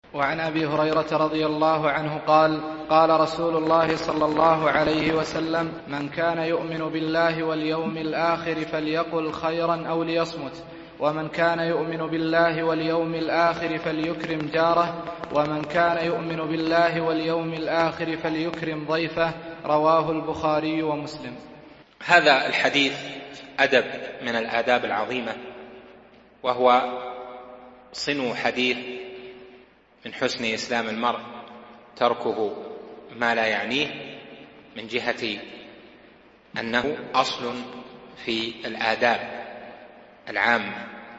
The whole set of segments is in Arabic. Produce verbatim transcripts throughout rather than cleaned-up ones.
وعن أبي هريرة رضي الله عنه قال قال رسول الله صلى الله عليه وسلم: من كان يؤمن بالله واليوم الآخر فليقل خيرا أو ليصمت، ومن كان يؤمن بالله واليوم الآخر فليكرم جاره، ومن كان يؤمن بالله واليوم الآخر فليكرم ضيفه. رواه البخاري ومسلم. هذا الحديث أدب من الآداب العظيمة، وهو صنو حديث من حسن إسلام المرء تركه ما لا يعنيه، من جهة أنه أصل في الآداب العامة.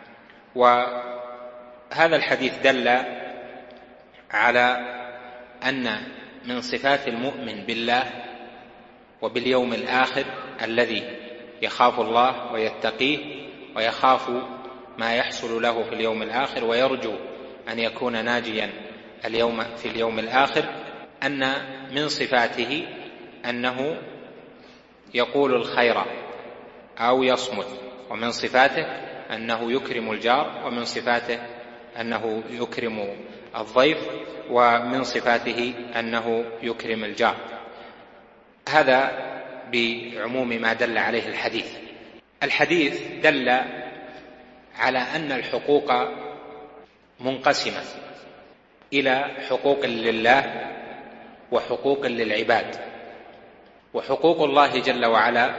وهذا الحديث دل على أن من صفات المؤمن بالله وباليوم الآخر الذي يخاف الله ويتقيه ويخاف ما يحصل له في اليوم الآخر ويرجو أن يكون ناجيا اليوم في اليوم الآخر، أن من صفاته أنه يقول الخير أو يصمت، ومن صفاته أنه يكرم الجار، ومن صفاته أنه يكرم الضيف، ومن صفاته أنه يكرم الجار. هذا بعموم ما دل عليه الحديث. الحديث دل على أن الحقوق منقسمة إلى حقوق لله وحقوق للعباد، وحقوق الله جل وعلا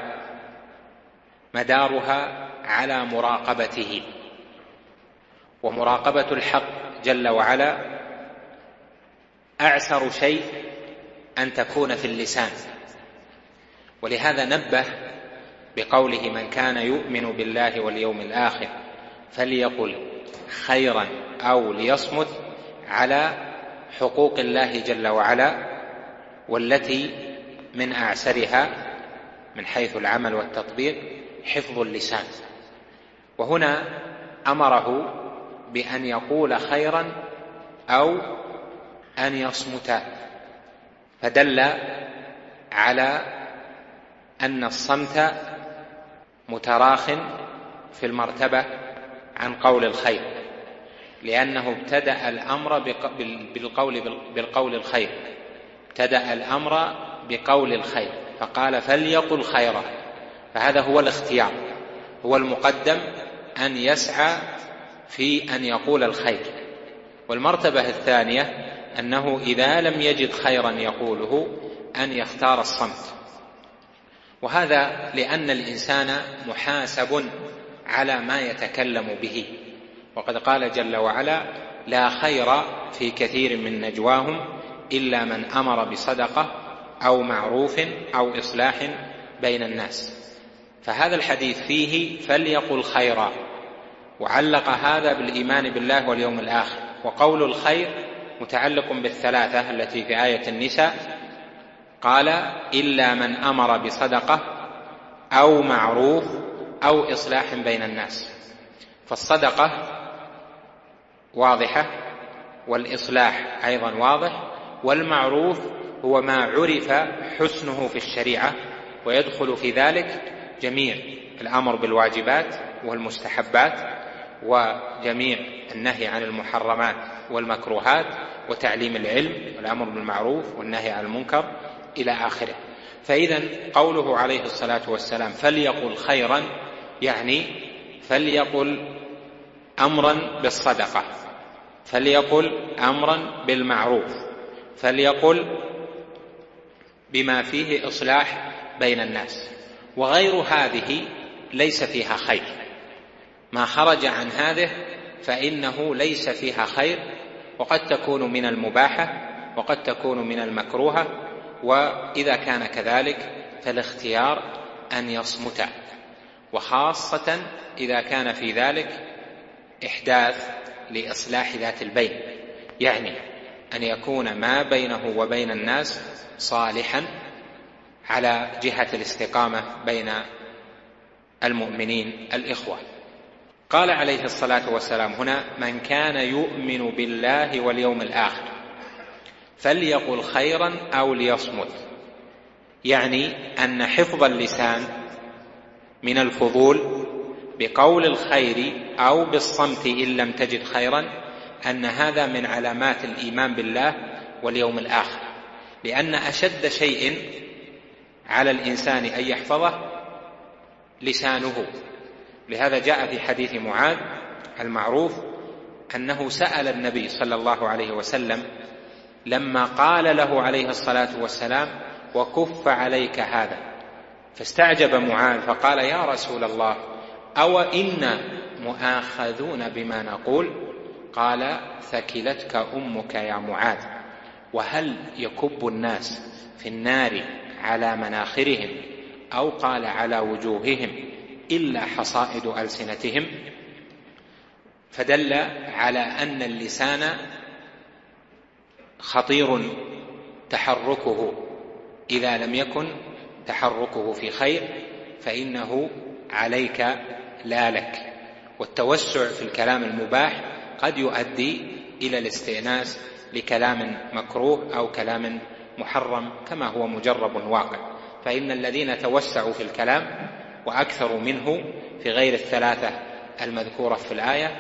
مدارها على مراقبته، ومراقبة الحق جل وعلا أعسر شيء أن تكون في اللسان، ولهذا نبه بقوله: من كان يؤمن بالله واليوم الآخر فليقل خيرا أو ليصمت، على حقوق الله جل وعلا، والتي من أعسرها من حيث العمل والتطبيق حفظ اللسان. وهنا أمره بأن يقول خيرا أو أن يصمت، فدل على أن الصمت متراخ في المرتبة عن قول الخير، لأنه ابتدأ الأمر بالقول, بالقول الخير ابتدأ الأمر بقول الخير فقال فليقل خيرا، فهذا هو الاختيار، هو المقدم أن يسعى في أن يقول الخير. والمرتبة الثانية أنه إذا لم يجد خيرا يقوله أن يختار الصمت، وهذا لأن الإنسان محاسب على ما يتكلم به، وقد قال جل وعلا: لا خير في كثير من نجواهم إلا من أمر بصدقة أو معروف أو إصلاح بين الناس. فهذا الحديث فيه فليقل خيرا، وعلق هذا بالإيمان بالله واليوم الآخر، وقول الخير متعلق بالثلاثة التي في آية النساء، قال: إلا من أمر بصدقة أو معروف أو إصلاح بين الناس. فالصدقة واضحة، والإصلاح أيضا واضح، والمعروف هو ما عرف حسنه في الشريعة، ويدخل في ذلك جميع الأمر بالواجبات والمستحبات، وجميع النهي عن المحرمات والمكروهات، وتعليم العلم والأمر بالمعروف والنهي عن المنكر إلى آخره. فإذا قوله عليه الصلاة والسلام فليقل خيرا، يعني فليقل أمرا بالصدقة، فليقل أمرا بالمعروف، فليقل بما فيه إصلاح بين الناس، وغير هذه ليس فيها خير. ما خرج عن هذه فإنه ليس فيها خير، وقد تكون من المباحة وقد تكون من المكروهة، وإذا كان كذلك فالاختيار أن يصمت، وخاصة إذا كان في ذلك إحداث لإصلاح ذات البين، يعني أن يكون ما بينه وبين الناس صالحا على جهة الاستقامة بين المؤمنين الإخوة. قال عليه الصلاة والسلام هنا: من كان يؤمن بالله واليوم الآخر فليقل خيرا أو ليصمت، يعني أن حفظ اللسان من الفضول بقول الخير أو بالصمت إن لم تجد خيرا أن هذا من علامات الإيمان بالله واليوم الآخر، لأن أشد شيء على الإنسان أن يحفظه لسانه. لهذا جاء في حديث معاذ المعروف أنه سأل النبي صلى الله عليه وسلم لما قال له عليه الصلاة والسلام: وكف عليك هذا، فاستعجب معاذ فقال: يا رسول الله، أو إنا مؤاخذون بما نقول؟ قال: ثكلتك أمك يا معاذ، وهل يكب الناس في النار على مناخرهم أو قال على وجوههم إلا حصائد ألسنتهم؟ فدل على أن اللسان خطير تحركه، إذا لم يكن تحركه في خير فإنه عليك لا لك. والتوسع في الكلام المباح قد يؤدي إلى الاستئناس لكلام مكروه أو كلام محرم كما هو مجرب واقع. فإن الذين توسعوا في الكلام وأكثروا منه في غير الثلاثة المذكورة في الآية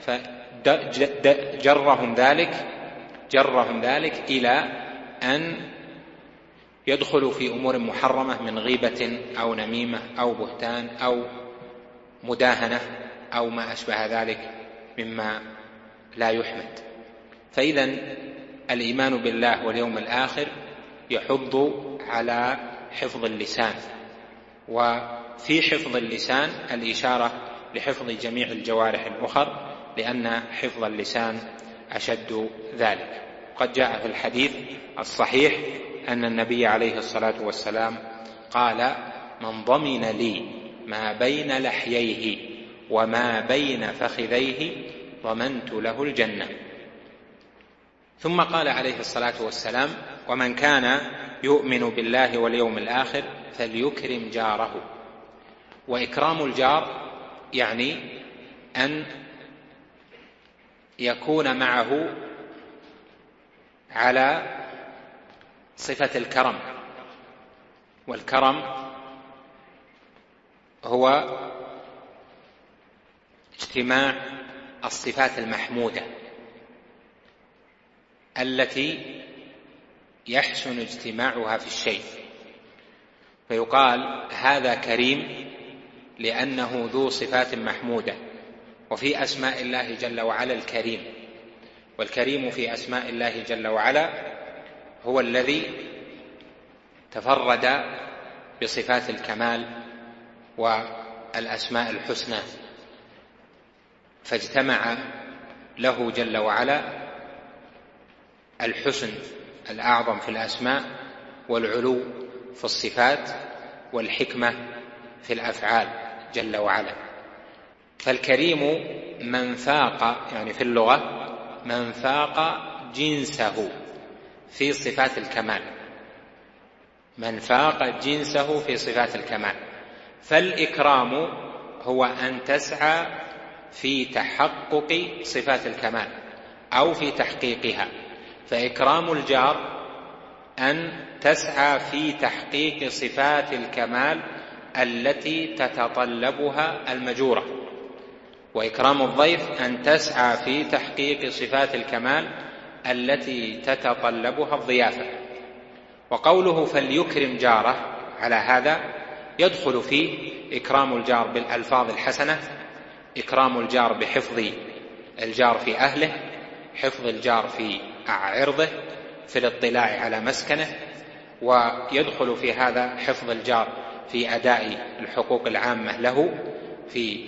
فجرهم ذلك جرهم ذلك إلى أن يدخلوا في أمور محرمة من غيبة أو نميمة أو بهتان أو مداهنة أو ما أشبه ذلك مما لا يحمد. فإذا الإيمان بالله واليوم الآخر يحض على حفظ اللسان، وفي حفظ اللسان الإشارة لحفظ جميع الجوارح الأخرى، لأن حفظ اللسان أشد ذلك. قد جاء في الحديث الصحيح أن النبي عليه الصلاة والسلام قال: من ضمن لي ما بين لحييه وما بين فخذيه ضمنت له الجنة. ثم قال عليه الصلاة والسلام: ومن كان يؤمن بالله واليوم الآخر فليكرم جاره. وإكرام الجار يعني أن يكون معه على صفة الكرم، والكرم هو اجتماع الصفات المحمودة التي يحسن اجتماعها في الشيء، فيقال هذا كريم لأنه ذو صفات محمودة. وفي أسماء الله جل وعلا الكريم، والكريم في أسماء الله جل وعلا هو الذي تفرد بصفات الكمال والأسماء الحسنى، فاجتمع له جل وعلا الحسن الأعظم في الأسماء والعلو في الصفات والحكمة في الأفعال جل وعلا. فالكريم من فاق، يعني في اللغة من فاق جنسه في صفات الكمال، من فاق جنسه في صفات الكمال. فالإكرام هو أن تسعى في تحقق صفات الكمال أو في تحقيقها، فإكرام الجار أن تسعى في تحقيق صفات الكمال التي تتطلبها المجورة، وإكرام الضيف أن تسعى في تحقيق صفات الكمال التي تتطلبها الضيافة. وقوله فليكرم جاره على هذا يدخل فيه إكرام الجار بالألفاظ الحسنة، إكرام الجار بحفظ الجار في أهله، حفظ الجار في عرضه، في الاطلاع على مسكنه، ويدخل في هذا حفظ الجار في أداء الحقوق العامة له في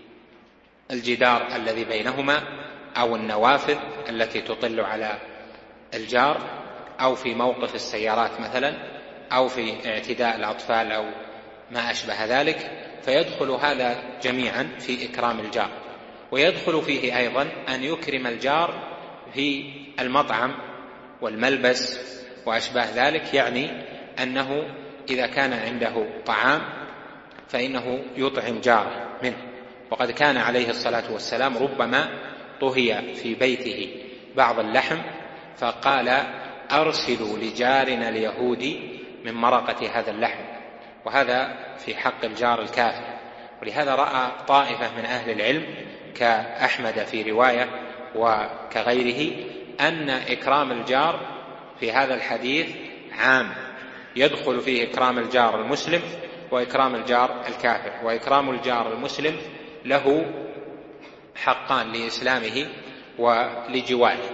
الجدار الذي بينهما أو النوافذ التي تطل على الجار، أو في موقف السيارات مثلا، أو في اعتداء الأطفال أو ما أشبه ذلك. فيدخل هذا جميعا في إكرام الجار. ويدخل فيه أيضا أن يكرم الجار في المطعم والملبس وأشباه ذلك، يعني أنه إذا كان عنده طعام فإنه يطعم جاره منه. وقد كان عليه الصلاة والسلام ربما طهي في بيته بعض اللحم فقال أرسلوا لجارنا اليهودي من مرقة هذا اللحم، وهذا في حق الجار الكافر. ولهذا رأى طائفة من أهل العلم كأحمد في رواية وكغيره أن إكرام الجار في هذا الحديث عام، يدخل فيه إكرام الجار المسلم وإكرام الجار الكافر. وإكرام الجار المسلم له حقان لإسلامه ولجواره.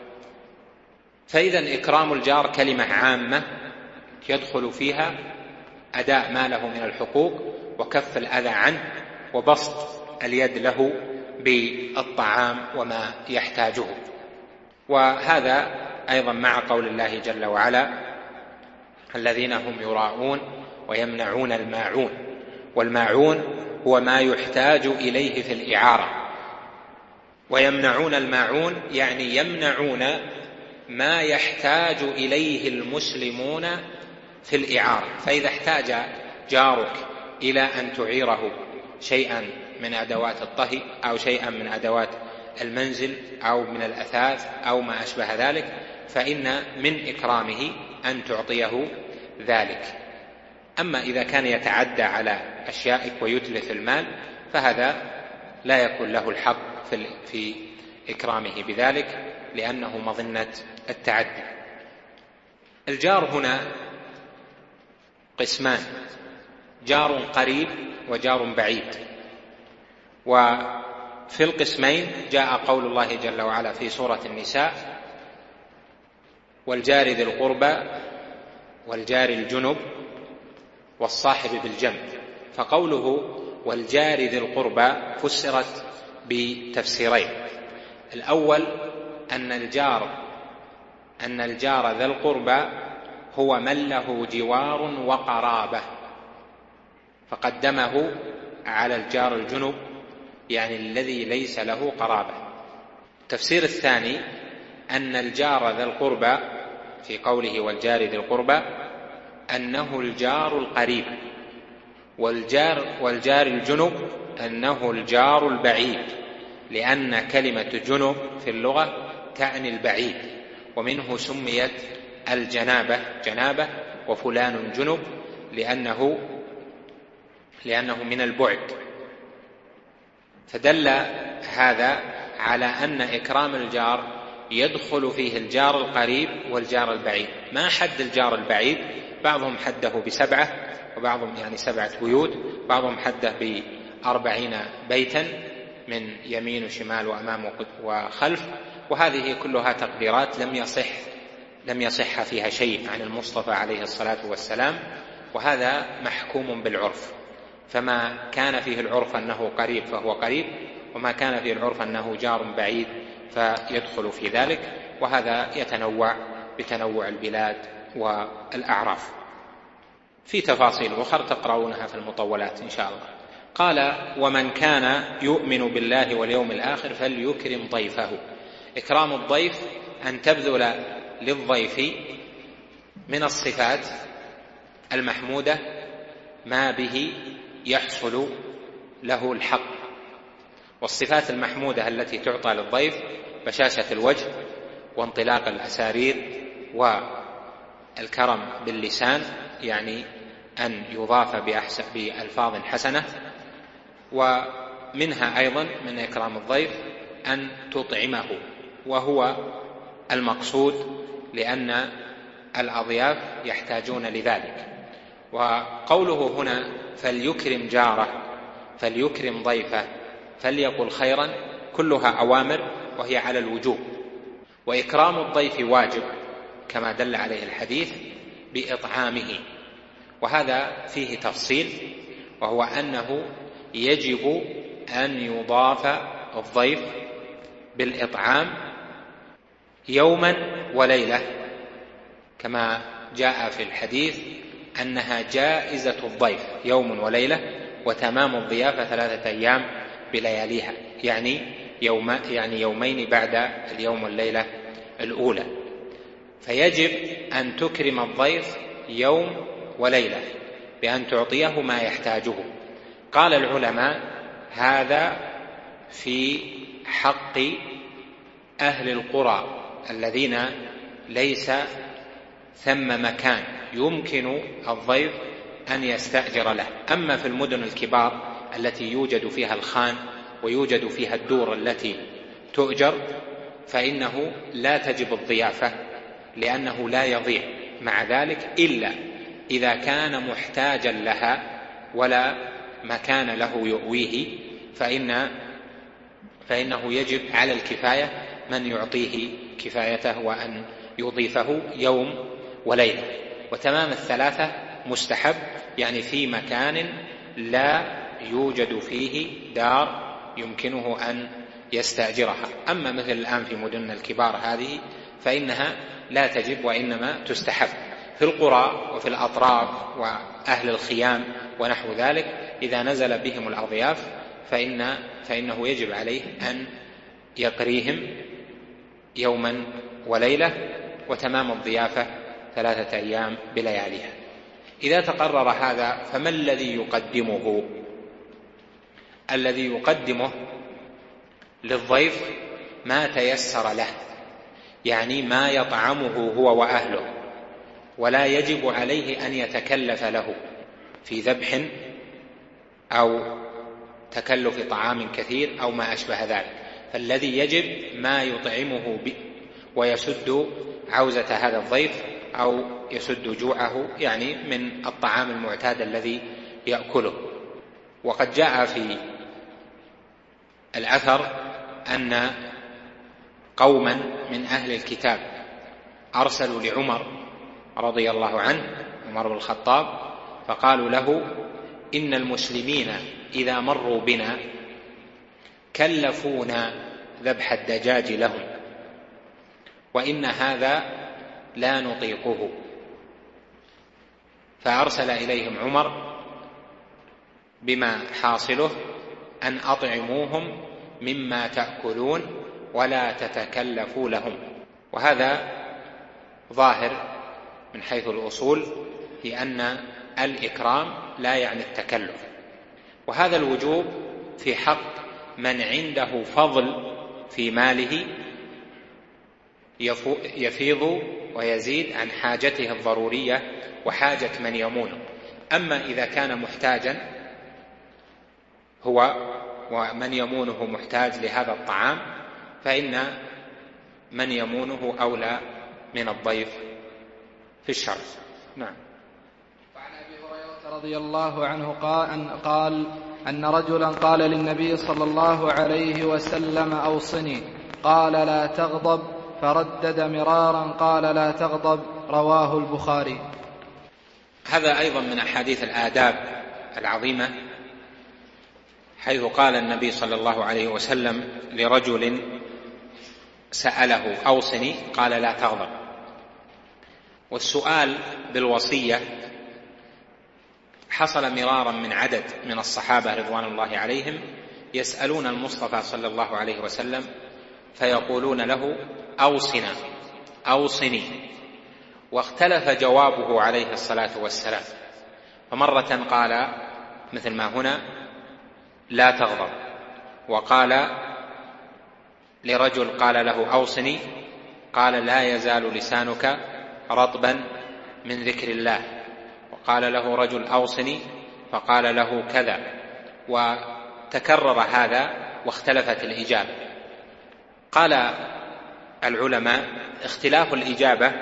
فإذا إكرام الجار كلمة عامة يدخل فيها أداء ما له من الحقوق وكف الأذى عنه وبسط اليد له بالطعام وما يحتاجه. وهذا أيضا مع قول الله جل وعلا: الذين هم يراءون ويمنعون الماعون. والماعون هو ما يحتاج إليه في الإعارة. ويمنعون الماعون يعني يمنعون ما يحتاج إليه المسلمون في الإعارة. فإذا احتاج جارك إلى أن تعيره شيئا من أدوات الطهي أو شيئا من أدوات المنزل أو من الأثاث أو ما أشبه ذلك، فإن من إكرامه أن تعطيه ذلك. أما إذا كان يتعدى على أشيائك ويتلف المال فهذا لا يكون له الحق في إكرامه بذلك، لأنه مظنة التعدي. الجار هنا قسمان: جار قريب وجار بعيد. وفي القسمين جاء قول الله جل وعلا في سورة النساء: والجار ذي القربى والجار الجنب والصاحب بالجنب. فقوله والجار ذي القربى فسرت بتفسيرين: الأول أن الجار أن الجار ذا القربى هو من له جوار وقرابة، فقدمه على الجار الجنب يعني الذي ليس له قرابة. التفسير الثاني أن الجار ذا القربى في قوله والجار ذي القربى أنه الجار القريب، والجار والجار الجنب أنه الجار البعيد، لأن كلمة جنب في اللغة تعني البعيد، ومنه سميت الجنابة جنابة وفلان جنب لأنه لأنه من البعد. فدل هذا على أن إكرام الجار يدخل فيه الجار القريب والجار البعيد. ما حد الجار البعيد؟ بعضهم حده بسبعة، وبعضهم يعني سبعة بيوت، بعضهم حده بأربعين بيتا من يمين وشمال وأمام وخلف. وهذه كلها تقديرات لم يصح لم يصح فيها شيء عن المصطفى عليه الصلاة والسلام، وهذا محكوم بالعرف. فما كان فيه العرف أنه قريب فهو قريب، وما كان فيه العرف أنه جار بعيد فيدخل في ذلك. وهذا يتنوع بتنوع البلاد والأعراف. في تفاصيل أخرى تقرؤونها في المطولات إن شاء الله. قال: ومن كان يؤمن بالله واليوم الآخر فليكرم ضيفه. إكرام الضيف أن تبذل للضيف من الصفات المحمودة ما به يحصل له الحق. والصفات المحمودة التي تعطى للضيف بشاشة الوجه وانطلاق الأسارير والكرم باللسان، يعني أن يضاف بأحسن بألفاظ حسنة. ومنها أيضا من إكرام الضيف أن تطعمه، وهو المقصود لأن الأضياف يحتاجون لذلك. وقوله هنا فليكرم جاره فليكرم ضيفه فليقل خيرا كلها أوامر وهي على الوجوب. وإكرام الضيف واجب كما دل عليه الحديث بإطعامه. وهذا فيه تفصيل، وهو أنه يجب أن يضاف الضيف بالإطعام يوما وليلة، كما جاء في الحديث أنها جائزة الضيف يوم وليلة، وتمام الضيافة ثلاثة أيام بلياليها، يعني يوم يعني يومين بعد اليوم والليلة الأولى. فيجب أن تكرم الضيف يوم وليلة بأن تعطيه ما يحتاجه. قال العلماء هذا في حق أهل القرى الذين ليس ثم مكان يمكن الضيف أن يستأجر له. أما في المدن الكبار التي يوجد فيها الخان ويوجد فيها الدور التي تؤجر، فإنه لا تجب الضيافة لأنه لا يضيع مع ذلك إلا إذا كان محتاجا لها ولا مكان له يؤويه، فإن فإنه يجب على الكفاية من يعطيه كفايته وأن يضيفه يوم وليلة. وتمام الثلاثة مستحب، يعني في مكان لا يوجد فيه دار يمكنه أن يستأجرها. أما مثل الآن في مدن الكبار هذه فإنها لا تجب وإنما تستحب. في القرى وفي الأطراف وأهل الخيام ونحو ذلك إذا نزل بهم الأضياف فإن فإنه يجب عليه أن يقريهم يوما وليلة، وتمام الضيافة ثلاثة أيام بلياليها. إذا تقرر هذا فما الذي يقدمه؟ الذي يقدمه للضيف ما تيسر له، يعني ما يطعمه هو وأهله، ولا يجب عليه أن يتكلف له في ذبح أو تكلف طعام كثير أو ما أشبه ذلك. فالذي يجب ما يطعمه ويسد عوزة هذا الضيف أو يسد جوعه، يعني من الطعام المعتاد الذي يأكله. وقد جاء في الأثر أن قوما من أهل الكتاب أرسلوا لعمر رضي الله عنه، عمر بن الخطاب، فقالوا له: إن المسلمين إذا مروا بنا كلفونا ذبح الدجاج لهم، وإن هذا لا نطيقه. فأرسل إليهم عمر بما حاصله أن أطعموهم مما تأكلون ولا تتكلفوا لهم. وهذا ظاهر من حيث الأصول في أن الإكرام لا يعني التكلف، وهذا الوجوب في حق من عنده فضل في ماله يفيض ويزيد عن حاجته الضرورية وحاجة من يمونه. أما إذا كان محتاجا هو ومن يمونه محتاج لهذا الطعام فإن من يمونه أولى من الضيف في الشرع. نعم. وعن أبي هريرة رضي الله عنه قال أن رجلا قال للنبي صلى الله عليه وسلم: أوصني. قال: لا تغضب. فردد مرارا قال: لا تغضب. رواه البخاري. هذا أيضا من أحاديث الآداب العظيمة، حيث قال النبي صلى الله عليه وسلم لرجل سأله: أوصني، قال: لا تغضب. والسؤال بالوصية حصل مرارا من عدد من الصحابة رضوان الله عليهم يسألون المصطفى صلى الله عليه وسلم فيقولون له: أوصنا، أوصني. واختلف جوابه عليه الصلاة والسلام، فمرة قال مثل ما هنا: لا تغضب. وقال لرجل قال له: أوصني، قال: لا يزال لسانك رطبا من ذكر الله. وقال له رجل: أوصني، فقال له كذا. وتكرر هذا واختلفت الإجابة. قال العلماء: اختلاف الإجابة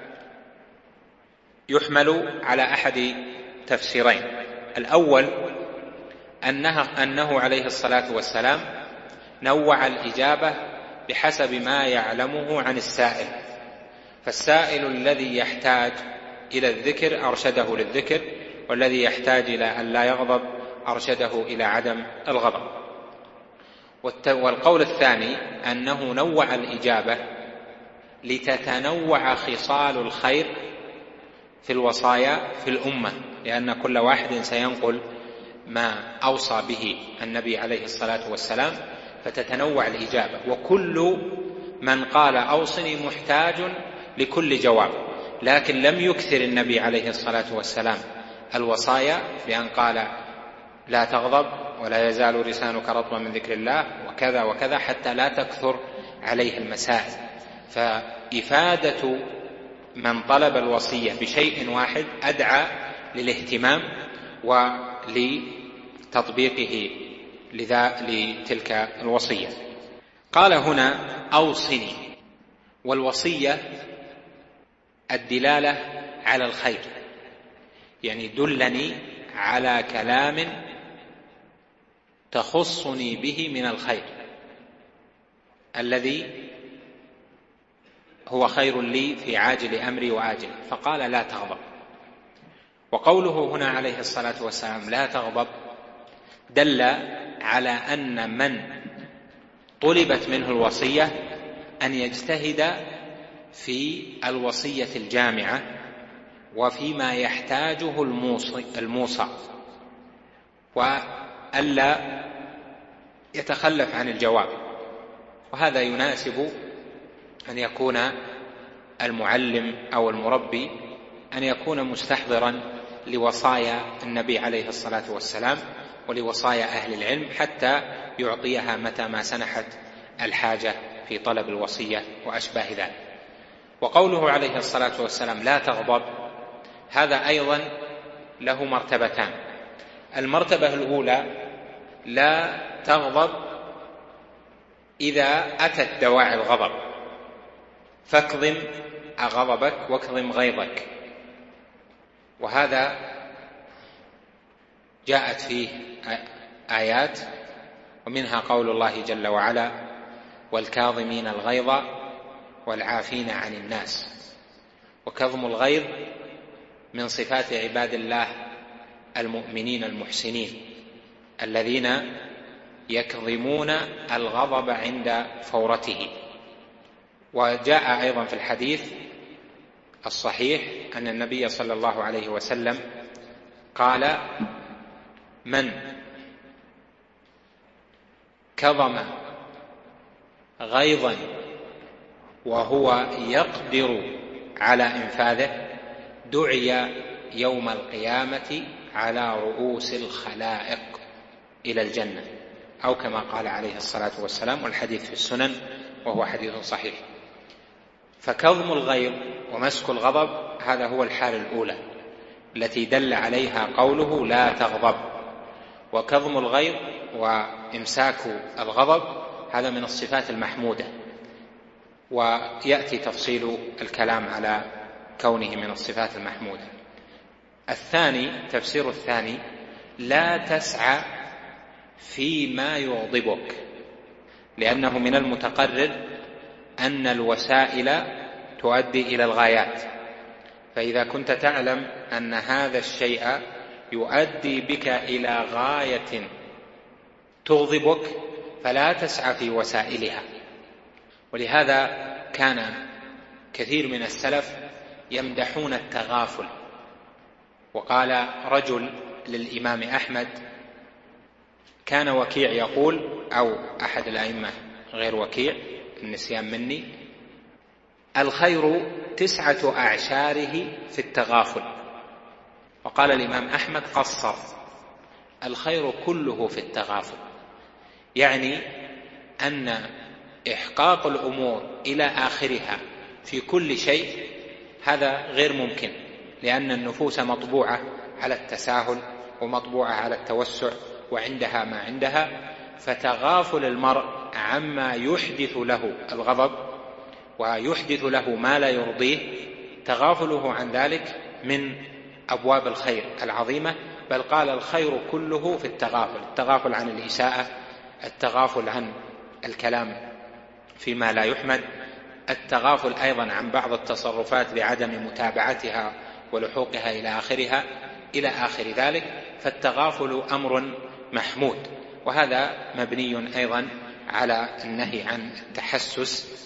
يحمل على أحد تفسيرين. الأول أنه, أنه عليه الصلاة والسلام نوع الإجابة بحسب ما يعلمه عن السائل، فالسائل الذي يحتاج إلى الذكر أرشده للذكر، والذي يحتاج إلى أن لا يغضب أرشده إلى عدم الغضب. والقول الثاني أنه نوع الإجابة لتتنوع خصال الخير في الوصايا في الأمة، لأن كل واحد سينقل ما أوصى به النبي عليه الصلاة والسلام، فتتنوع الإجابة، وكل من قال أوصني محتاج لكل جواب. لكن لم يكثر النبي عليه الصلاة والسلام الوصايا بأن قال: لا تغضب، ولا يزال لسانك رطبا من ذكر الله، وكذا وكذا، حتى لا تكثر عليه المسائل. فإفادة من طلب الوصية بشيء واحد أدعى للاهتمام ولتطبيقه لتلك الوصية. قال هنا أوصني، والوصية الدلالة على الخير، يعني دلني على كلام تخصني به من الخير الذي هو خير لي في عاجل أمري وآجل. فقال لا تغضب. وقوله هنا عليه الصلاة والسلام لا تغضب دل على أن من طلبت منه الوصية أن يجتهد في الوصية الجامعة وفيما يحتاجه الموصى، وألا يتخلف عن الجواب. وهذا يناسب أن يكون المعلم أو المربي أن يكون مستحضرا لوصايا النبي عليه الصلاة والسلام ولوصايا أهل العلم حتى يعطيها متى ما سنحت الحاجة في طلب الوصية وأشباه ذلك. وقوله عليه الصلاة والسلام لا تغضب هذا أيضا له مرتبتان. المرتبة الأولى لا تغضب إذا أتت دواعي الغضب، فاكظم غضبك واكظم غيظك، وهذا جاءت فيه آيات، ومنها قول الله جل وعلا والكاظمين الغيظ والعافين عن الناس. وكظم الغيظ من صفات عباد الله المؤمنين المحسنين الذين يكظمون الغضب عند فورته. وجاء أيضا في الحديث الصحيح أن النبي صلى الله عليه وسلم قال من كظم غيظا وهو يقدر على إنفاذه دعي يوم القيامة على رؤوس الخلائق إلى الجنة، أو كما قال عليه الصلاة والسلام، والحديث في السنن وهو حديث صحيح. فكظم الغيظ ومسك الغضب هذا هو الحال الأولى التي دل عليها قوله لا تغضب. وكظم الغيظ وإمساك الغضب هذا من الصفات المحمودة، ويأتي تفصيل الكلام على كونه من الصفات المحمودة. الثاني تفسير الثاني لا تسعى فيما يغضبك، لأنه من المتقرر أن الوسائل تؤدي إلى الغايات، فإذا كنت تعلم أن هذا الشيء يؤدي بك إلى غاية تغضبك فلا تسعى في وسائلها. ولهذا كان كثير من السلف يمدحون التغافل. وقال رجل للإمام أحمد، كان وكيع يقول، أو أحد الأئمة غير وكيع النسيان مني، الخير تسعة أعشاره في التغافل. وقال الإمام أحمد قصر، الخير كله في التغافل، يعني أن إحقاق الأمور إلى آخرها في كل شيء هذا غير ممكن، لأن النفوس مطبوعة على التساهل ومطبوعة على التوسع وعندها ما عندها. فتغافل المرء عما يحدث له الغضب ويحدث له ما لا يرضيه، تغافله عن ذلك من أبواب الخير العظيمة. بل قال الخير كله في التغافل، التغافل عن الإساءة، التغافل عن الكلام فيما لا يحمد، التغافل أيضا عن بعض التصرفات بعدم متابعتها ولحوقها إلى آخرها إلى آخر ذلك. فالتغافل أمر محمود، وهذا مبني أيضا على النهي عن التحسس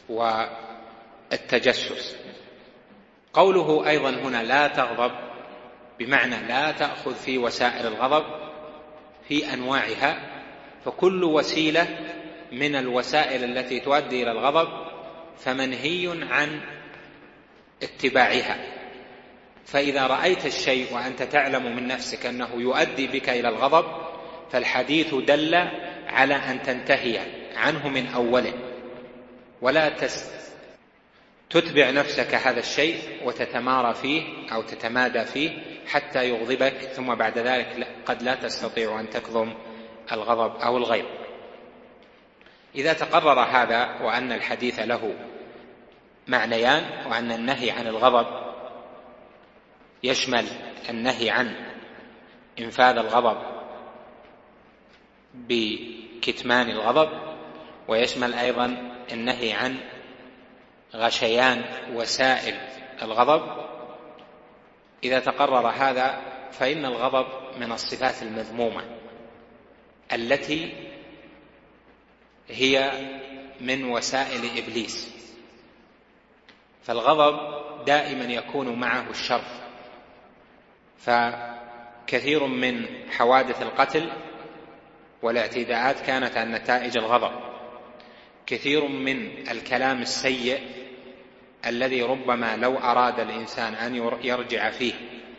والتجسس. قوله أيضا هنا لا تغضب بمعنى لا تأخذ في وسائل الغضب في أنواعها، فكل وسيلة من الوسائل التي تؤدي إلى الغضب فمنهي عن اتباعها. فإذا رأيت الشيء وأنت تعلم من نفسك أنه يؤدي بك إلى الغضب فالحديث دل على أن تنتهي عنه من أوله، ولا تتبع نفسك هذا الشيء وتتمارى فيه أو تتمادى فيه حتى يغضبك، ثم بعد ذلك قد لا تستطيع أن تكظم الغضب أو الغيظ. إذا تقرر هذا وأن الحديث له معنيان، وأن النهي عن الغضب يشمل النهي عن إنفاذ الغضب بكتمان الغضب، ويشمل أيضا النهي عن غشيان وسائل الغضب، إذا تقرر هذا فإن الغضب من الصفات المذمومة التي هي من وسائل إبليس. فالغضب دائما يكون معه الشر، فكثير من حوادث القتل والاعتداءات كانت عن نتائج الغضب، كثير من الكلام السيء الذي ربما لو أراد الإنسان أن يرجع فيه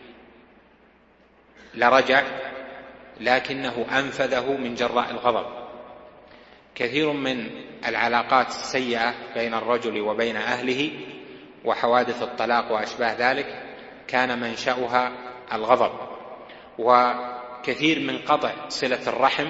لرجع، لكنه أنفذه من جراء الغضب. كثير من العلاقات السيئة بين الرجل وبين أهله وحوادث الطلاق وأشباه ذلك كان منشأها الغضب. وكثير من قطع صلة الرحم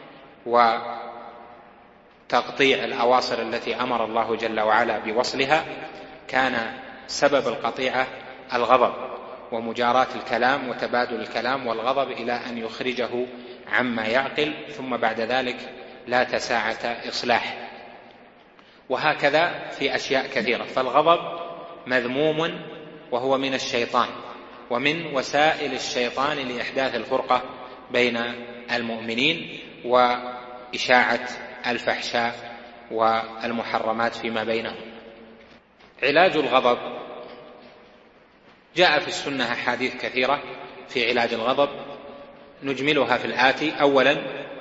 وتقطيع الأواصر التي أمر الله جل وعلا بوصلها كان سبب القطيعة الغضب ومجاراة الكلام وتبادل الكلام والغضب إلى أن يخرجه عما يعقل، ثم بعد ذلك لا تساعة إصلاح. وهكذا في أشياء كثيرة. فالغضب مذموم وهو من الشيطان ومن وسائل الشيطان لإحداث الفرقة بين المؤمنين وإشاعة الفحشاء والمحرمات فيما بينهم. علاج الغضب جاء في السنة أحاديث كثيرة في علاج الغضب، نجملها في الآتي. أولا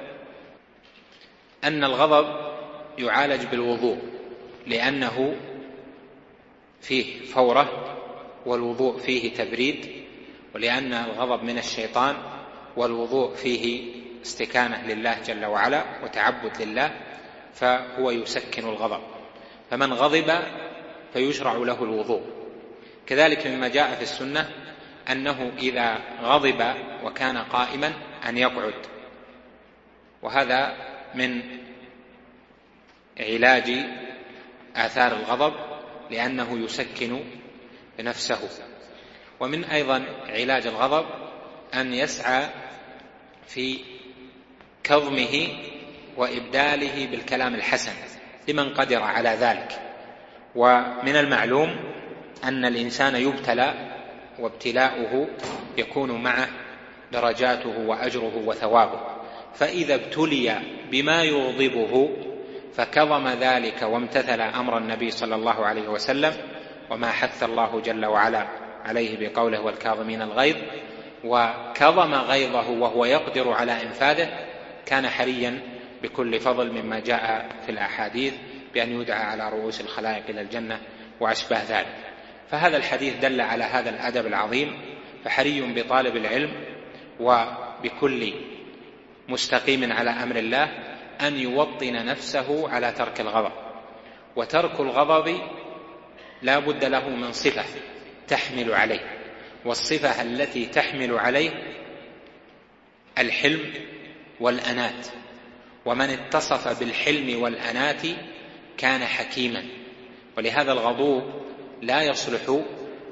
أن الغضب يعالج بالوضوء، لأنه فيه فورة والوضوء فيه تبريد، ولأن الغضب من الشيطان والوضوء فيه استكانة لله جل وعلا وتعبد لله، فهو يسكن الغضب. فمن غضب فيشرع له الوضوء. كذلك مما جاء في السنة أنه إذا غضب وكان قائما أن يقعد، وهذا من علاج آثار الغضب لأنه يسكن نفسه. ومن أيضا علاج الغضب أن يسعى في كظمه وإبداله بالكلام الحسن لمن قدر على ذلك. ومن المعلوم أن الإنسان يبتلى، وابتلاؤه يكون معه درجاته وأجره وثوابه، فإذا ابتلي بما يغضبه فكظم ذلك وامتثل أمر النبي صلى الله عليه وسلم وما حث الله جل وعلا عليه بقوله والكاظمين الغيظ، وكظم غيظه وهو يقدر على إنفاذه، كان حريا بكل فضل مما جاء في الأحاديث بأن يدعى على رؤوس الخلائق إلى الجنة وأشباه ذلك. فهذا الحديث دل على هذا الأدب العظيم، فحري بطالب العلم وبكل مستقيم على أمر الله أن يوطن نفسه على ترك الغضب. وترك الغضب لا بد له من صفة تحمل عليه، والصفة التي تحمل عليه الحلم والأنات، ومن اتصف بالحلم والأنات كان حكيما. ولهذا الغضوب لا يصلح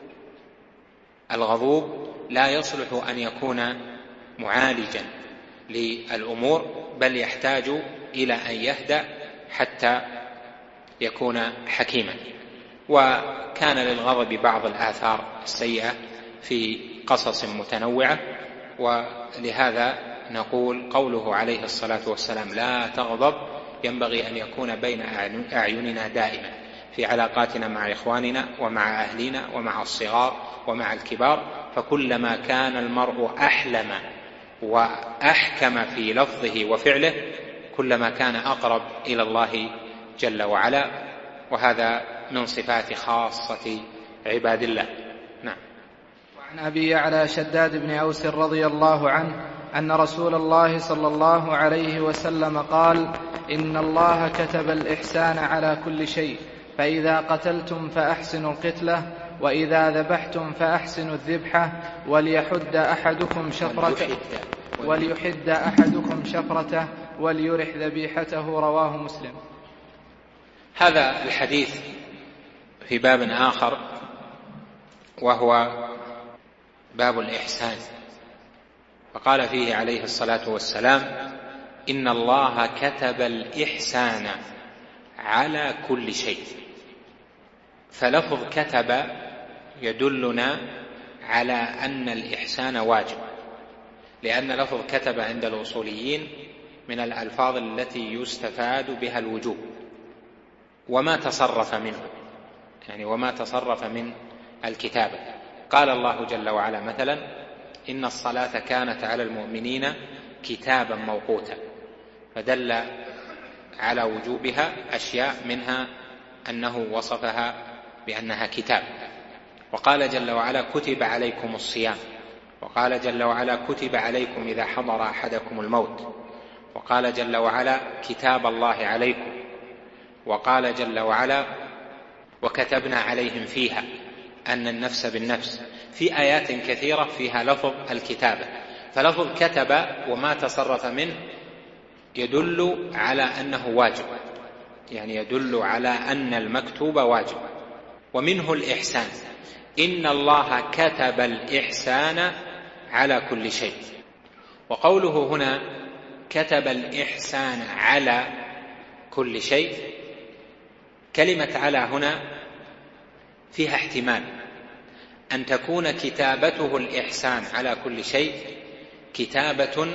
الغضوب لا يصلح أن يكون معالجا للأمور، بل يحتاج إلى أن يهدأ حتى يكون حكيما. وكان للغضب بعض الآثار السيئة في قصص متنوعة، ولهذا نقول قوله عليه الصلاة والسلام لا تغضب ينبغي أن يكون بين أعيننا دائما في علاقاتنا مع إخواننا ومع أهلنا ومع الصغار ومع الكبار. فكلما كان المرء أحلم وأحكم في لفظه وفعله كلما كان أقرب إلى الله جل وعلا، وهذا من صفات خاصة عباد الله. نعم. وعن أبي يعلى شداد بن أوس رضي الله عنه أن رسول الله صلى الله عليه وسلم قال إن الله كتب الإحسان على كل شيء، فإذا قتلتم فأحسنوا القتلة، وإذا ذبحتم فأحسنوا الذبحة، وليحد أحدكم شفرته وليحد أحدكم شفرته وليرح ذبيحته. رواه مسلم. هذا الحديث في باب آخر وهو باب الإحسان، فقال فيه عليه الصلاة والسلام: إن الله كتب الإحسان على كل شيء. فلفظ كتب يدلنا على أن الإحسان واجب، لأن لفظ كتب عند الأصوليين من الألفاظ التي يستفاد بها الوجوب وما تصرف منه، يعني وما تصرف من الكتابة. قال الله جل وعلا مثلا: إن الصلاة كانت على المؤمنين كتابا موقوتا، فدل على وجوبها أشياء منها أنه وصفها بأنها كتاب. وقال جل وعلا: كتب عليكم الصيام. وقال جل وعلا: كتب عليكم إذا حضر أحدكم الموت. وقال جل وعلا: كتاب الله عليكم. وقال جل وعلا: وكتبنا عليهم فيها أن النفس بالنفس. في آيات كثيرة فيها لفظ الكتابة، فلفظ كتب وما تصرف منه يدل على أنه واجب، يعني يدل على أن المكتوب واجب. ومنه الإحسان: إن الله كتب الإحسان على كل شيء. وقوله هنا كتب الإحسان على كل شيء، كلمة على هنا فيها احتمال أن تكون كتابته الإحسان على كل شيء كتابة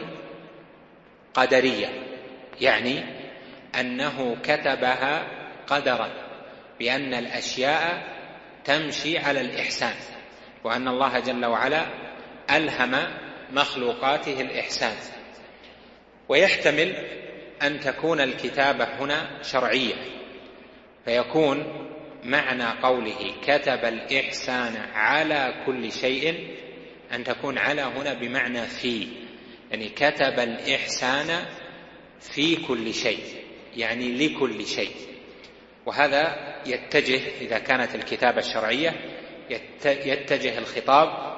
قدرية، يعني أنه كتبها قدرا بأن الأشياء تمشي على الإحسان، وأن الله جل وعلا ألهم مخلوقاته الإحسان. ويحتمل أن تكون الكتابة هنا شرعية، فيكون معنى قوله كتب الإحسان على كل شيء أن تكون على هنا بمعنى في، يعني كتب الإحسان في كل شيء، يعني لكل شيء. وهذا يتجه إذا كانت الكتابة الشرعية يتجه الخطاب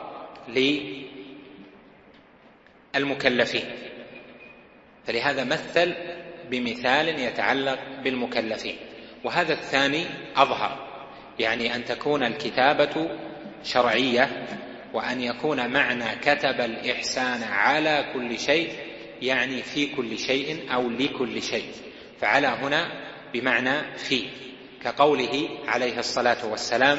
للمكلفين، فلهذا مثل بمثال يتعلق بالمكلفين. وهذا الثاني أظهر، يعني أن تكون الكتابة شرعية، وأن يكون معنى كتب الإحسان على كل شيء يعني في كل شيء أو لكل شيء، فعلى هنا بمعنى في، كقوله عليه الصلاة والسلام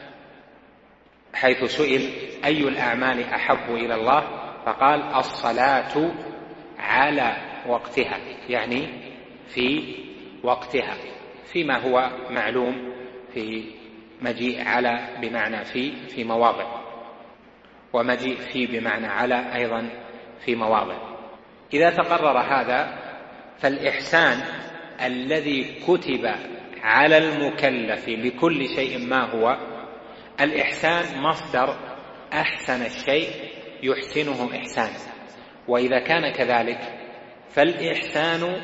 حيث سئل أي الأعمال أحب إلى الله فقال الصلاة على وقتها، يعني في وقتها، فيما هو معلوم في مجيء على بمعنى في في مواضع، ومجيء في بمعنى على أيضا في مواضع. إذا تقرر هذا فالإحسان الذي كتب على المكلف لكل شيء ما هو الإحسان مصدر أحسن الشيء يحسنه إحسانا. وإذا كان كذلك فالإحسان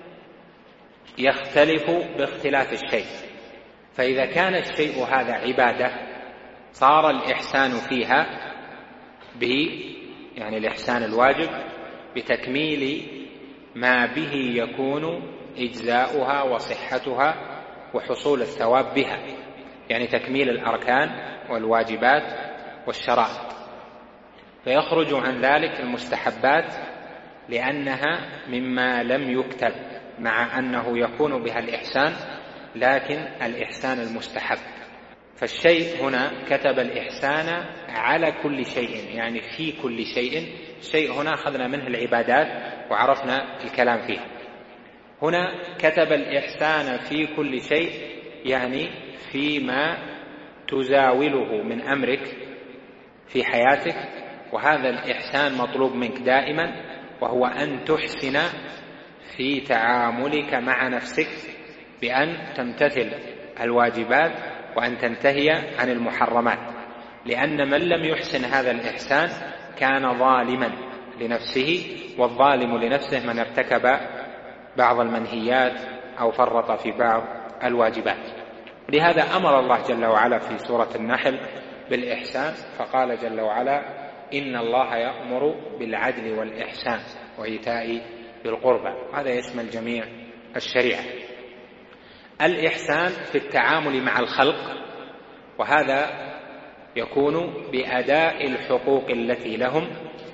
يختلف باختلاف الشيء، فإذا كان الشيء هذا عبادة صار الإحسان فيها به، يعني الإحسان الواجب بتكميل ما به يكون إجزاؤها وصحتها وحصول الثواب بها، يعني تكميل الأركان والواجبات والشرائط، فيخرج عن ذلك المستحبات لأنها مما لم يكتب، مع أنه يكون بها الإحسان لكن الإحسان المستحب. فالشيء هنا كتب الإحسان على كل شيء، يعني في كل شيء. الشيء هنا أخذنا منه العبادات وعرفنا الكلام فيه. هنا كتب الإحسان في كل شيء، يعني فيما تزاوله من أمرك في حياتك، وهذا الإحسان مطلوب منك دائما، وهو أن تحسن في تعاملك مع نفسك بأن تمتثل الواجبات وأن تنتهي عن المحرمات، لأن من لم يحسن هذا الإحسان كان ظالما لنفسه، والظالم لنفسه من ارتكب بعض المنهيات أو فرط في بعض الواجبات. لهذا أمر الله جل وعلا في سورة النحل بالإحسان، فقال جل وعلا إن الله يأمر بالعدل والإحسان وإيتاء ذي القربى. هذا يشمل جميع الشريعة. الإحسان في التعامل مع الخلق، وهذا يكون بأداء الحقوق التي لهم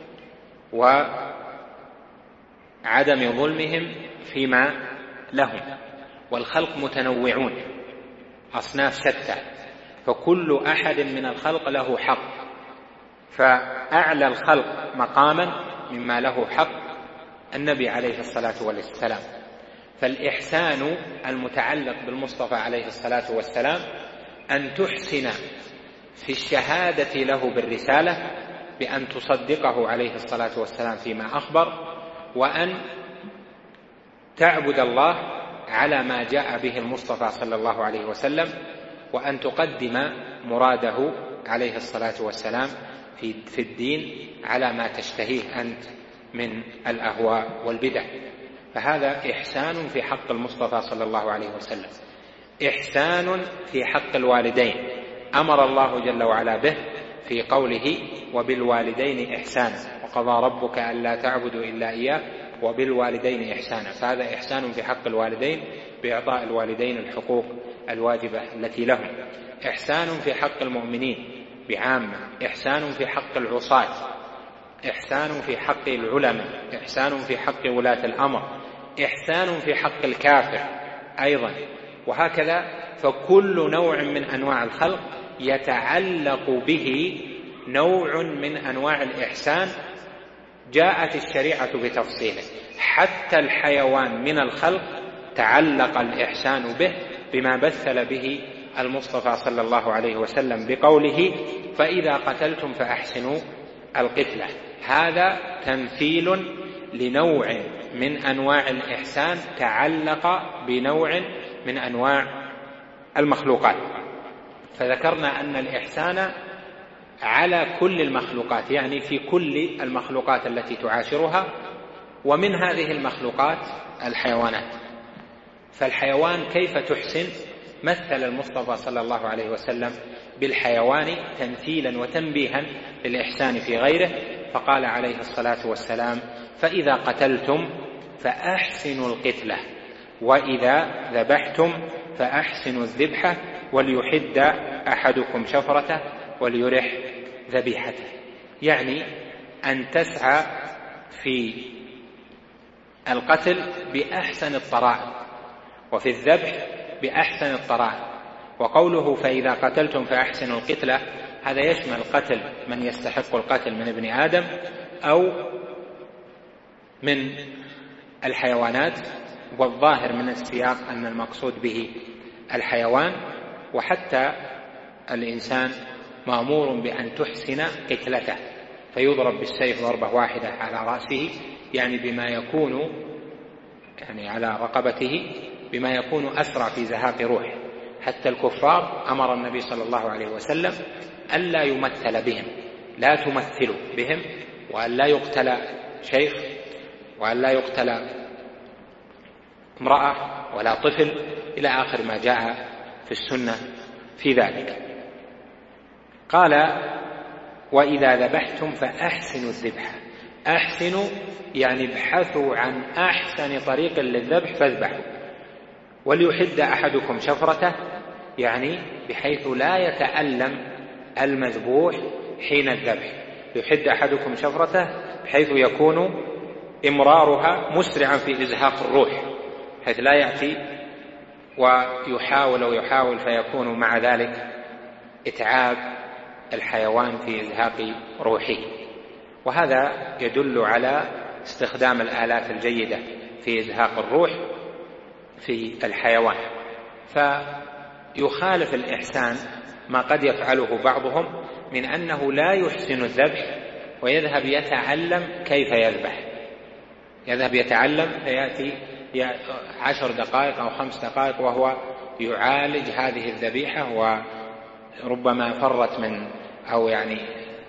وعدم ظلمهم فيما لهم. والخلق متنوعون أصناف شتى، فكل أحد من الخلق له حق، فأعلى الخلق مقاما مما له حق النبي عليه الصلاة والسلام. فالإحسان المتعلق بالمصطفى عليه الصلاة والسلام أن تحسن في الشهادة له بالرسالة بأن تصدقه عليه الصلاة والسلام فيما أخبر، وأن تعبد الله على ما جاء به المصطفى صلى الله عليه وسلم، وأن تقدم مراده عليه الصلاة والسلام في الدين على ما تشتهيه أنت من الأهواء والبدع. فهذا إحسان في حق المصطفى صلى الله عليه وسلم. إحسان في حق الوالدين أمر الله جل وعلا به في قوله وبالوالدين إحسانا، وقضى ربك ألا تعبدوا إلا إياه وبالوالدين إحسانا. فهذا إحسان في حق الوالدين بإعطاء الوالدين الحقوق الواجبة التي لهم. إحسان في حق المؤمنين بعامة، إحسان في حق العصاة، إحسان في حق العلماء، إحسان في حق ولاة الأمر، إحسان في حق الكافر أيضا، وهكذا. فكل نوع من أنواع الخلق يتعلق به نوع من أنواع الإحسان جاءت الشريعة بتفصيله. حتى الحيوان من الخلق تعلق الإحسان به بما مثل به المصطفى صلى الله عليه وسلم بقوله فإذا قتلتم فأحسنوا القتلة. هذا تمثيل لنوع من أنواع الإحسان تعلق بنوع من أنواع المخلوقات. فذكرنا أن الإحسان على كل المخلوقات، يعني في كل المخلوقات التي تعاشرها، ومن هذه المخلوقات الحيوانات. فالحيوان كيف تحسن؟ مثل المصطفى صلى الله عليه وسلم بالحيوان تمثيلا وتنبيها للإحسان في غيره، فقال عليه الصلاة والسلام فإذا قتلتم فأحسنوا القتلة وإذا ذبحتم فأحسنوا الذبحة وليحد أحدكم شفرته وليرح ذبيحته. يعني أن تسعى في القتل بأحسن الطرائق، وفي الذبح بأحسن الطرائق. وقوله فإذا قتلتم فأحسنوا القتلة هذا يشمل قتل من يستحق القتل من ابن آدم أو من الحيوانات، والظاهر من السياق أن المقصود به الحيوان. وحتى الإنسان مأمور بأن تحسن قتلته، فيضرب بالسيف ضربة واحدة على رأسه، يعني بما يكون يعني على رقبته بما يكون أسرع في زهاق روحه. حتى الكفار أمر النبي صلى الله عليه وسلم ألا يمثل بهم، لا تمثلوا بهم، وأن لا يقتل شيخ، وأن لا يقتل امرأة ولا طفل، إلى آخر ما جاء في السنة في ذلك. قال وإذا ذبحتم فأحسنوا الذبح. أحسنوا يعني ابحثوا عن أحسن طريق للذبح فاذبحوا. وليحد أحدكم شفرته، يعني بحيث لا يتألم المذبوح حين الذبح. يحد أحدكم شفرته بحيث يكون إمرارها مسرعا في إزهاق الروح، حيث لا يأتي ويحاول ويحاول فيكون مع ذلك إتعاب الحيوان في إزهاق روحه. وهذا يدل على استخدام الآلات الجيدة في إزهاق الروح في الحيوان. فيخالف الإحسان ما قد يفعله بعضهم من أنه لا يحسن الذبح ويذهب يتعلم كيف يذبح، يذهب يتعلم فيأتي عشر دقائق أو خمس دقائق وهو يعالج هذه الذبيحة، وربما فرت من أو يعني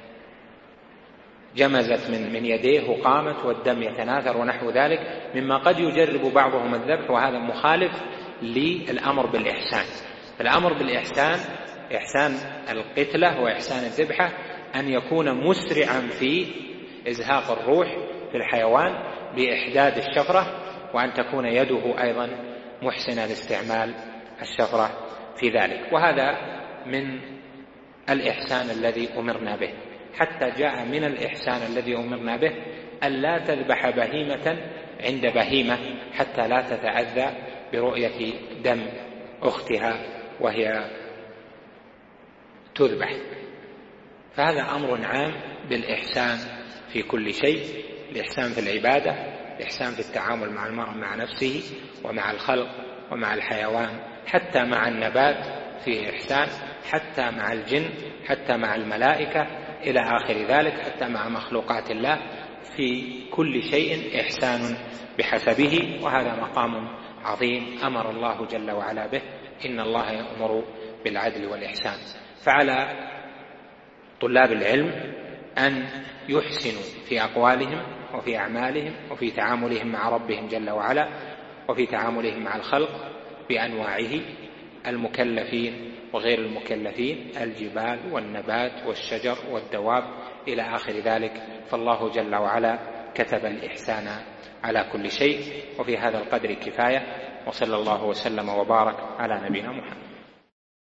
جمزت من من يديه وقامت والدم يتناثر ونحو ذلك، مما قد يجرب بعضهم الذبح، وهذا مخالف للأمر بالإحسان. الأمر بالإحسان إحسان القتلة وإحسان الذبحة أن يكون مسرعا في إزهاق الروح في الحيوان بإحداد الشفرة، وأن تكون يده أيضا محسنة لاستعمال الشفرة في ذلك. وهذا من الإحسان الذي أمرنا به، حتى جاء من الإحسان الذي أمرنا به أن لا تذبح بهيمة عند بهيمة حتى لا تتأذى برؤية دم أختها وهي تذبح. فهذا أمر عام بالإحسان في كل شيء، الإحسان في العبادة، الإحسان في التعامل مع المرء مع نفسه ومع الخلق ومع الحيوان، حتى مع النبات فيه إحسان، حتى مع الجن، حتى مع الملائكة إلى آخر ذلك، حتى مع مخلوقات الله، في كل شيء إحسان بحسبه. وهذا مقام عظيم أمر الله جل وعلا به، إن الله يأمر بالعدل والإحسان. فعلى طلاب العلم أن يحسنوا في أقوالهم وفي أعمالهم وفي تعاملهم مع ربهم جل وعلا وفي تعاملهم مع الخلق بأنواعه، المكلفين وغير المكلفين، الجبال والنبات والشجر والدواب إلى آخر ذلك. فالله جل وعلا كتب الإحسان على كل شيء. وفي هذا القدر كفاية، وصلى الله وسلم وبارك على نبينا محمد.